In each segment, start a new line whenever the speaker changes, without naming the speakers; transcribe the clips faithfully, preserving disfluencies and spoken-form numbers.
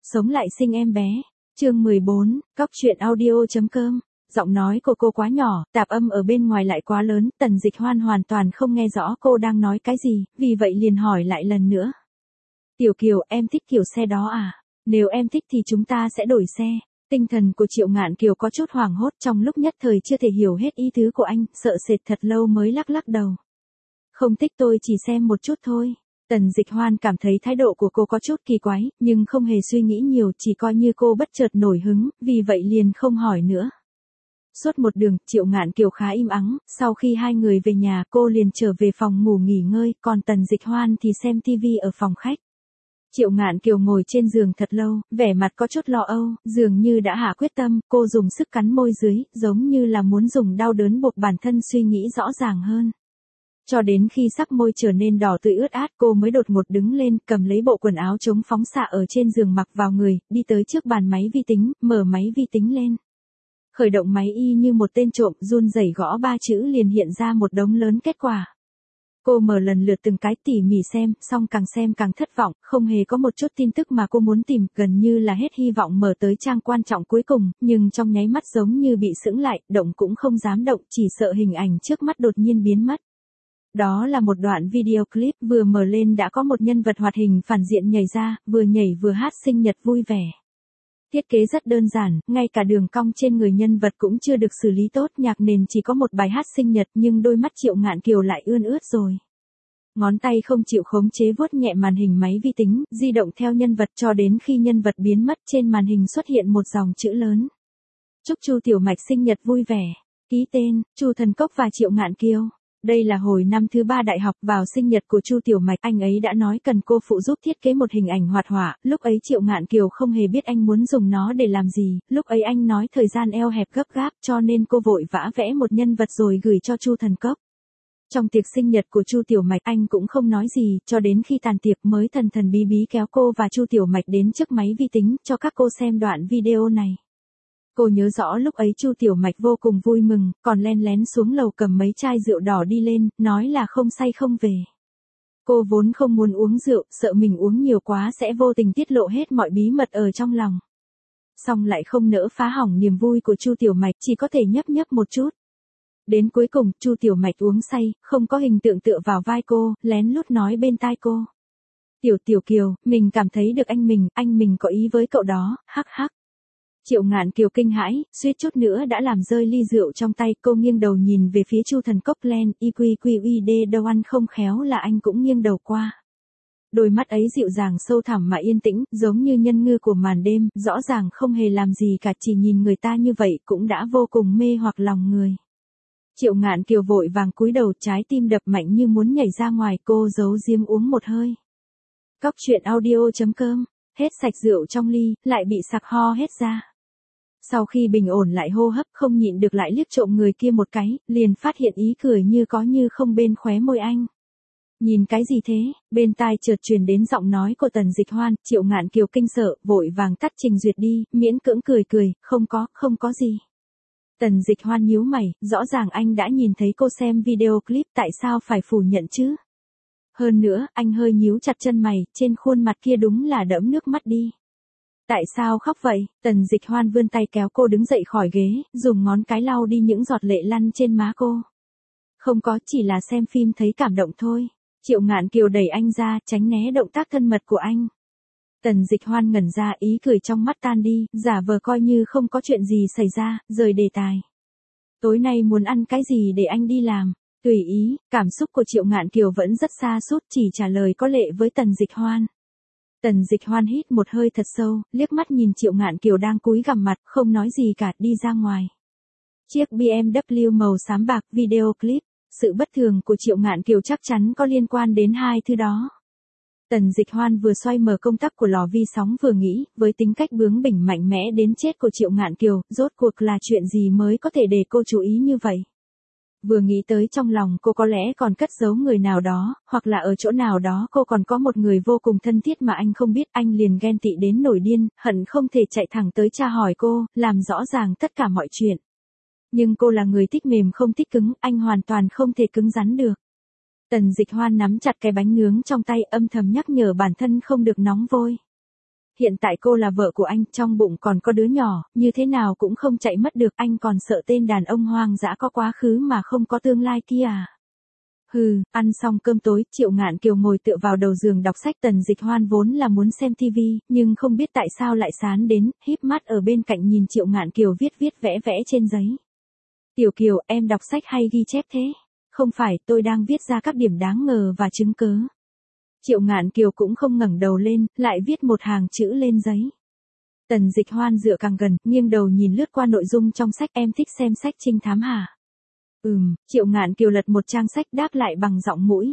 Sống lại sinh em bé. Chương mười bốn, cóc truyện audio chấm com. Giọng nói của cô quá nhỏ, tạp âm ở bên ngoài lại quá lớn, Tần Dịch Hoan hoàn toàn không nghe rõ cô đang nói cái gì, vì vậy liền hỏi lại lần nữa. Tiểu Kiều, em thích kiểu xe đó à? Nếu em thích thì chúng ta sẽ đổi xe. Tinh thần của Triệu Ngạn Kiều có chút hoảng hốt, trong lúc nhất thời chưa thể hiểu hết ý tứ của anh, sợ sệt thật lâu mới lắc lắc đầu. Không thích, tôi chỉ xem một chút thôi. Tần Dịch Hoan cảm thấy thái độ của cô có chút kỳ quái, nhưng không hề suy nghĩ nhiều, chỉ coi như cô bất chợt nổi hứng, vì vậy liền không hỏi nữa. Suốt một đường, Triệu Ngạn Kiều khá im ắng, sau khi hai người về nhà cô liền trở về phòng ngủ nghỉ ngơi, còn Tần Dịch Hoan thì xem tivi ở phòng khách. Triệu Ngạn Kiều ngồi trên giường thật lâu, vẻ mặt có chút lo âu, dường như đã hạ quyết tâm, cô dùng sức cắn môi dưới, giống như là muốn dùng đau đớn buộc bản thân suy nghĩ rõ ràng hơn. Cho đến khi sắc môi trở nên đỏ tươi ướt át, cô mới đột ngột đứng lên, cầm lấy bộ quần áo chống phóng xạ ở trên giường mặc vào người, đi tới trước bàn máy vi tính, mở máy vi tính lên. Khởi động máy y như một tên trộm, run rẩy gõ ba chữ liền hiện ra một đống lớn kết quả. Cô mở lần lượt từng cái tỉ mỉ xem, xong càng xem càng thất vọng, không hề có một chút tin tức mà cô muốn tìm, gần như là hết hy vọng mở tới trang quan trọng cuối cùng, nhưng trong nháy mắt giống như bị sững lại, động cũng không dám động, chỉ sợ hình ảnh trước mắt đột nhiên biến mất. Đó là một đoạn video clip, vừa mở lên đã có một nhân vật hoạt hình phản diện nhảy ra, vừa nhảy vừa hát sinh nhật vui vẻ. Thiết kế rất đơn giản, ngay cả đường cong trên người nhân vật cũng chưa được xử lý tốt, nhạc nền chỉ có một bài hát sinh nhật nhưng đôi mắt Triệu Ngạn Kiều lại ươn ướt rồi. Ngón tay không chịu khống chế vuốt nhẹ màn hình máy vi tính, di động theo nhân vật cho đến khi nhân vật biến mất, trên màn hình xuất hiện một dòng chữ lớn. Chúc Chu Tiểu Mạch sinh nhật vui vẻ. Ký tên, Chu Thần Cốc và Triệu Ngạn Kiều. Đây là hồi năm thứ ba đại học, vào sinh nhật của Chu Tiểu Mạch, anh ấy đã nói cần cô phụ giúp thiết kế một hình ảnh hoạt họa, lúc ấy Triệu Ngạn Kiều không hề biết anh muốn dùng nó để làm gì, lúc ấy anh nói thời gian eo hẹp gấp gáp cho nên cô vội vã vẽ một nhân vật rồi gửi cho Chu Thần Cốc. Trong tiệc sinh nhật của Chu Tiểu Mạch anh cũng không nói gì, cho đến khi tàn tiệc mới thần thần bí bí kéo cô và Chu Tiểu Mạch đến trước máy vi tính cho các cô xem đoạn video này. Cô nhớ rõ lúc ấy Chu Tiểu Mạch vô cùng vui mừng, còn len lén xuống lầu cầm mấy chai rượu đỏ đi lên, nói là không say không về. Cô vốn không muốn uống rượu, sợ mình uống nhiều quá sẽ vô tình tiết lộ hết mọi bí mật ở trong lòng. Xong lại không nỡ phá hỏng niềm vui của Chu Tiểu Mạch, chỉ có thể nhấp nhấp một chút. Đến cuối cùng, Chu Tiểu Mạch uống say, không có hình tượng tựa vào vai cô, lén lút nói bên tai cô. Tiểu Tiểu Kiều, mình cảm thấy được anh mình, anh mình có ý với cậu đó, hắc hắc. Triệu Ngạn Kiều kinh hãi, suýt chút nữa đã làm rơi ly rượu trong tay, cô nghiêng đầu nhìn về phía Chu Thần Cốc len, y quy quy uy đê đâu ăn không khéo là anh cũng nghiêng đầu qua. Đôi mắt ấy dịu dàng sâu thẳm mà yên tĩnh, giống như nhân ngư của màn đêm, rõ ràng không hề làm gì cả, chỉ nhìn người ta như vậy cũng đã vô cùng mê hoặc lòng người. Triệu Ngạn Kiều vội vàng cúi đầu, trái tim đập mạnh như muốn nhảy ra ngoài, cô giấu diếm uống một hơi. Cóc truyện audio chấm com, hết sạch rượu trong ly, lại bị sặc ho hết ra. Sau khi bình ổn lại hô hấp, không nhịn được lại liếc trộm người kia một cái, liền phát hiện ý cười như có như không bên khóe môi anh. Nhìn cái gì thế? Bên tai chợt truyền đến giọng nói của Tần Dịch Hoan. Triệu Ngạn Kiều kinh sợ, vội vàng tắt trình duyệt đi, miễn cưỡng cười cười, không có, không có gì. Tần Dịch Hoan nhíu mày, rõ ràng anh đã nhìn thấy cô xem video clip, tại sao phải phủ nhận chứ? Hơn nữa, anh hơi nhíu chặt chân mày, trên khuôn mặt kia đúng là đẫm nước mắt đi. Tại sao khóc vậy? Tần Dịch Hoan vươn tay kéo cô đứng dậy khỏi ghế, dùng ngón cái lau đi những giọt lệ lăn trên má cô. Không có, chỉ là xem phim thấy cảm động thôi. Triệu Ngạn Kiều đẩy anh ra, tránh né động tác thân mật của anh. Tần Dịch Hoan ngẩn ra, ý cười trong mắt tan đi, giả vờ coi như không có chuyện gì xảy ra, rời đề tài. Tối nay muốn ăn cái gì để anh đi làm? Tùy ý. Cảm xúc của Triệu Ngạn Kiều vẫn rất xa sút, chỉ trả lời có lệ với Tần Dịch Hoan. Tần Dịch Hoan hít một hơi thật sâu, liếc mắt nhìn Triệu Ngạn Kiều đang cúi gằm mặt, không nói gì cả, đi ra ngoài. Chiếc bê em vê màu xám bạc, video clip. Sự bất thường của Triệu Ngạn Kiều chắc chắn có liên quan đến hai thứ đó. Tần Dịch Hoan vừa xoay mở công tắc của lò vi sóng vừa nghĩ, với tính cách bướng bỉnh mạnh mẽ đến chết của Triệu Ngạn Kiều, rốt cuộc là chuyện gì mới có thể để cô chú ý như vậy. Vừa nghĩ tới trong lòng cô có lẽ còn cất giấu người nào đó, hoặc là ở chỗ nào đó cô còn có một người vô cùng thân thiết mà anh không biết, anh liền ghen tị đến nổi điên, hận không thể chạy thẳng tới tra hỏi cô, làm rõ ràng tất cả mọi chuyện. Nhưng cô là người thích mềm không thích cứng, anh hoàn toàn không thể cứng rắn được. Tần Dịch Hoan nắm chặt cái bánh nướng trong tay, âm thầm nhắc nhở bản thân không được nóng vôi. hiện tại cô là vợ của anh, trong bụng còn có đứa nhỏ, như thế nào cũng không chạy mất được, anh còn sợ tên đàn ông hoang dã có quá khứ mà không có tương lai kia à. Hừ, ăn xong cơm tối, Triệu Ngạn Kiều ngồi tựa vào đầu giường đọc sách. Tần Dịch Hoan vốn là muốn xem tivi, nhưng không biết tại sao lại sán đến, híp mắt ở bên cạnh nhìn Triệu Ngạn Kiều viết viết vẽ vẽ trên giấy. Tiểu Kiều, em đọc sách hay ghi chép thế? Không phải, tôi đang viết ra các điểm đáng ngờ và chứng cớ. Triệu Ngạn Kiều cũng không ngẩng đầu lên, lại viết một hàng chữ lên giấy. Tần Dịch Hoan dựa càng gần, nghiêng đầu nhìn lướt qua nội dung trong sách. Em thích xem sách trinh thám hả? Ừm, Triệu Ngạn Kiều lật một trang sách đáp lại bằng giọng mũi.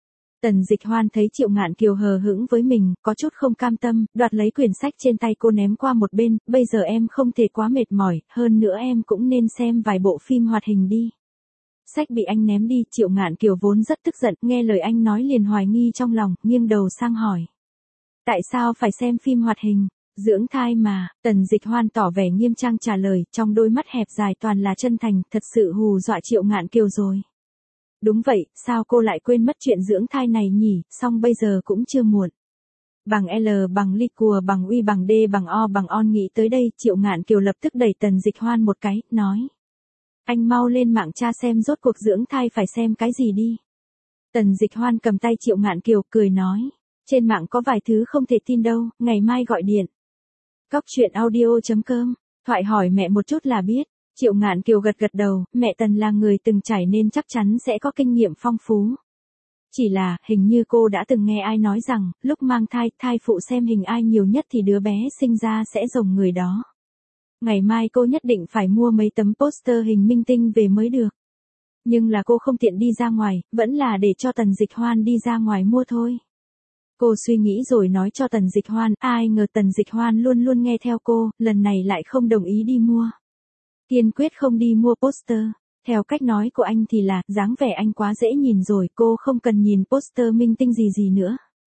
Tần Dịch Hoan thấy Triệu Ngạn Kiều hờ hững với mình, có chút không cam tâm, đoạt lấy quyển sách trên tay cô ném qua một bên. Bây giờ em không thể quá mệt mỏi, hơn nữa em cũng nên xem vài bộ phim hoạt hình đi. Sách bị anh ném đi, Triệu Ngạn Kiều vốn rất tức giận, nghe lời anh nói liền hoài nghi trong lòng, nghiêng đầu sang hỏi. Tại sao phải xem phim hoạt hình? Dưỡng thai mà, Tần Dịch Hoan tỏ vẻ nghiêm trang trả lời, trong đôi mắt hẹp dài toàn là chân thành, thật sự hù dọa Triệu Ngạn Kiều rồi. Đúng vậy, sao cô lại quên mất chuyện dưỡng thai này nhỉ, xong bây giờ cũng chưa muộn. Bằng L bằng ly cùa bằng uy bằng D bằng O bằng on. Nghĩ tới đây, Triệu Ngạn Kiều lập tức đẩy Tần Dịch Hoan một cái, nói. Anh mau lên mạng tra xem rốt cuộc dưỡng thai phải xem cái gì đi. Tần Dịch Hoan cầm tay Triệu Ngạn Kiều, cười nói. Trên mạng có vài thứ không thể tin đâu, ngày mai gọi điện. Cóc truyện audio chấm com, thoại hỏi mẹ một chút là biết. Triệu Ngạn Kiều gật gật đầu, mẹ Tần là người từng trải nên chắc chắn sẽ có kinh nghiệm phong phú. Chỉ là, hình như cô đã từng nghe ai nói rằng, lúc mang thai, thai phụ xem hình ai nhiều nhất thì đứa bé sinh ra sẽ giống người đó. Ngày mai cô nhất định phải mua mấy tấm poster hình minh tinh về mới được. Nhưng là cô không tiện đi ra ngoài, vẫn là để cho Tần Dịch Hoan đi ra ngoài mua thôi. Cô suy nghĩ rồi nói cho Tần Dịch Hoan, ai ngờ Tần Dịch Hoan luôn luôn nghe theo cô, lần này lại không đồng ý đi mua. Kiên quyết không đi mua poster. Theo cách nói của anh thì là, dáng vẻ anh quá dễ nhìn rồi, cô không cần nhìn poster minh tinh gì gì nữa.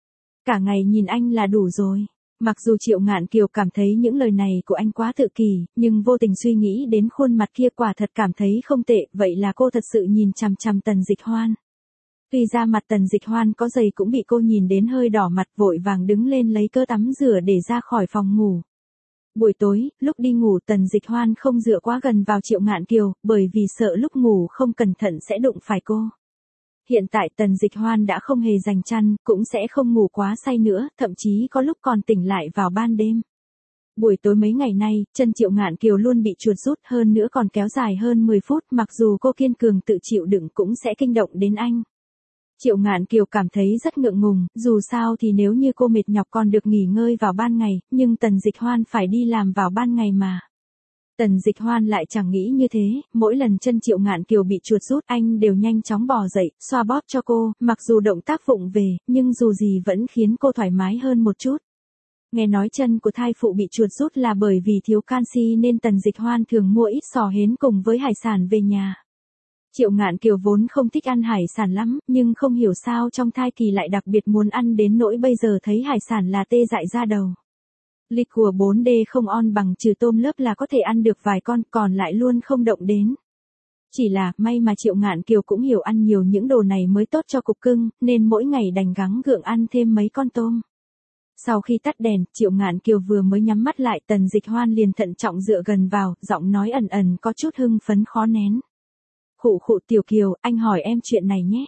Cả ngày nhìn anh là đủ rồi. Mặc dù Triệu Ngạn Kiều cảm thấy những lời này của anh quá tự kỷ, nhưng vô tình suy nghĩ đến khuôn mặt kia quả thật cảm thấy không tệ, vậy là cô thật sự nhìn chằm chằm Tần Dịch Hoan. Tuy ra mặt Tần Dịch Hoan có dày cũng bị cô nhìn đến hơi đỏ mặt, vội vàng đứng lên lấy cớ tắm rửa để ra khỏi phòng ngủ. Buổi tối, lúc đi ngủ Tần Dịch Hoan không dựa quá gần vào Triệu Ngạn Kiều, bởi vì sợ lúc ngủ không cẩn thận sẽ đụng phải cô. Hiện tại Tần Dịch Hoan đã không hề giành chăn, cũng sẽ không ngủ quá say nữa, thậm chí có lúc còn tỉnh lại vào ban đêm. Buổi tối mấy ngày nay, chân Triệu Ngạn Kiều luôn bị chuột rút, hơn nữa còn kéo dài hơn mười phút, mặc dù cô kiên cường tự chịu đựng cũng sẽ kinh động đến anh. Triệu Ngạn Kiều cảm thấy rất ngượng ngùng, dù sao thì nếu như cô mệt nhọc còn được nghỉ ngơi vào ban ngày, nhưng Tần Dịch Hoan phải đi làm vào ban ngày mà. Tần Dịch Hoan lại chẳng nghĩ như thế, mỗi lần chân Triệu Ngạn Kiều bị chuột rút anh đều nhanh chóng bò dậy, xoa bóp cho cô, mặc dù động tác vụng về, nhưng dù gì vẫn khiến cô thoải mái hơn một chút. Nghe nói chân của thai phụ bị chuột rút là bởi vì thiếu canxi nên Tần Dịch Hoan thường mua ít sò hến cùng với hải sản về nhà. Triệu Ngạn Kiều vốn không thích ăn hải sản lắm, nhưng không hiểu sao trong thai kỳ lại đặc biệt muốn ăn đến nỗi bây giờ thấy hải sản là tê dại ra đầu. Lịch của bốn D không on bằng trừ tôm lớp là có thể ăn được vài con, còn lại luôn không động đến. Chỉ là, may mà Triệu Ngạn Kiều cũng hiểu ăn nhiều những đồ này mới tốt cho cục cưng, nên mỗi ngày đành gắng gượng ăn thêm mấy con tôm. Sau khi tắt đèn, Triệu Ngạn Kiều vừa mới nhắm mắt lại, Tần Dịch Hoan liền thận trọng dựa gần vào, giọng nói ẩn ẩn có chút hưng phấn khó nén. Khụ khụ Tiểu Kiều, anh hỏi em chuyện này nhé.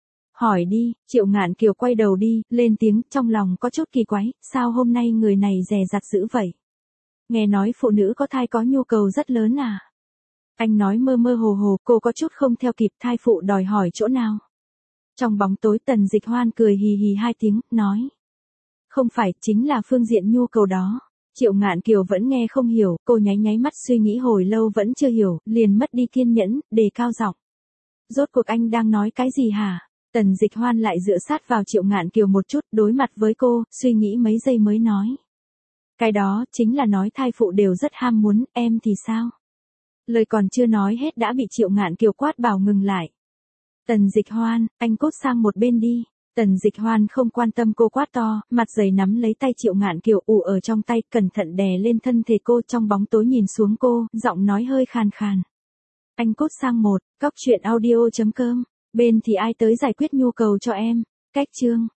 Hỏi đi, Triệu Ngạn Kiều quay đầu đi, lên tiếng, trong lòng có chút kỳ quái, sao hôm nay người này dè dặt dữ vậy? Nghe nói phụ nữ có thai có nhu cầu rất lớn à? Anh nói mơ mơ hồ hồ, cô có chút không theo kịp, thai phụ đòi hỏi chỗ nào? Trong bóng tối Tần Dịch Hoan cười hì hì hai tiếng, nói. Không phải, chính là phương diện nhu cầu đó. Triệu Ngạn Kiều vẫn nghe không hiểu, cô nháy nháy mắt suy nghĩ hồi lâu vẫn chưa hiểu, liền mất đi kiên nhẫn, đề cao giọng. Rốt cuộc anh đang nói cái gì hả? Tần Dịch Hoan lại dựa sát vào Triệu Ngạn Kiều một chút, đối mặt với cô, suy nghĩ mấy giây mới nói. Cái đó, chính là nói thai phụ đều rất ham muốn, em thì sao? Lời còn chưa nói hết đã bị Triệu Ngạn Kiều quát bảo ngừng lại. Tần Dịch Hoan, anh cút sang một bên đi. Tần Dịch Hoan không quan tâm cô quát to, mặt dày nắm lấy tay Triệu Ngạn Kiều ù ở trong tay, cẩn thận đè lên thân thể cô, trong bóng tối nhìn xuống cô, giọng nói hơi khàn khàn. Anh cút sang một, cóc truyện audio chấm com, bên thì ai tới giải quyết nhu cầu cho em. Cách chương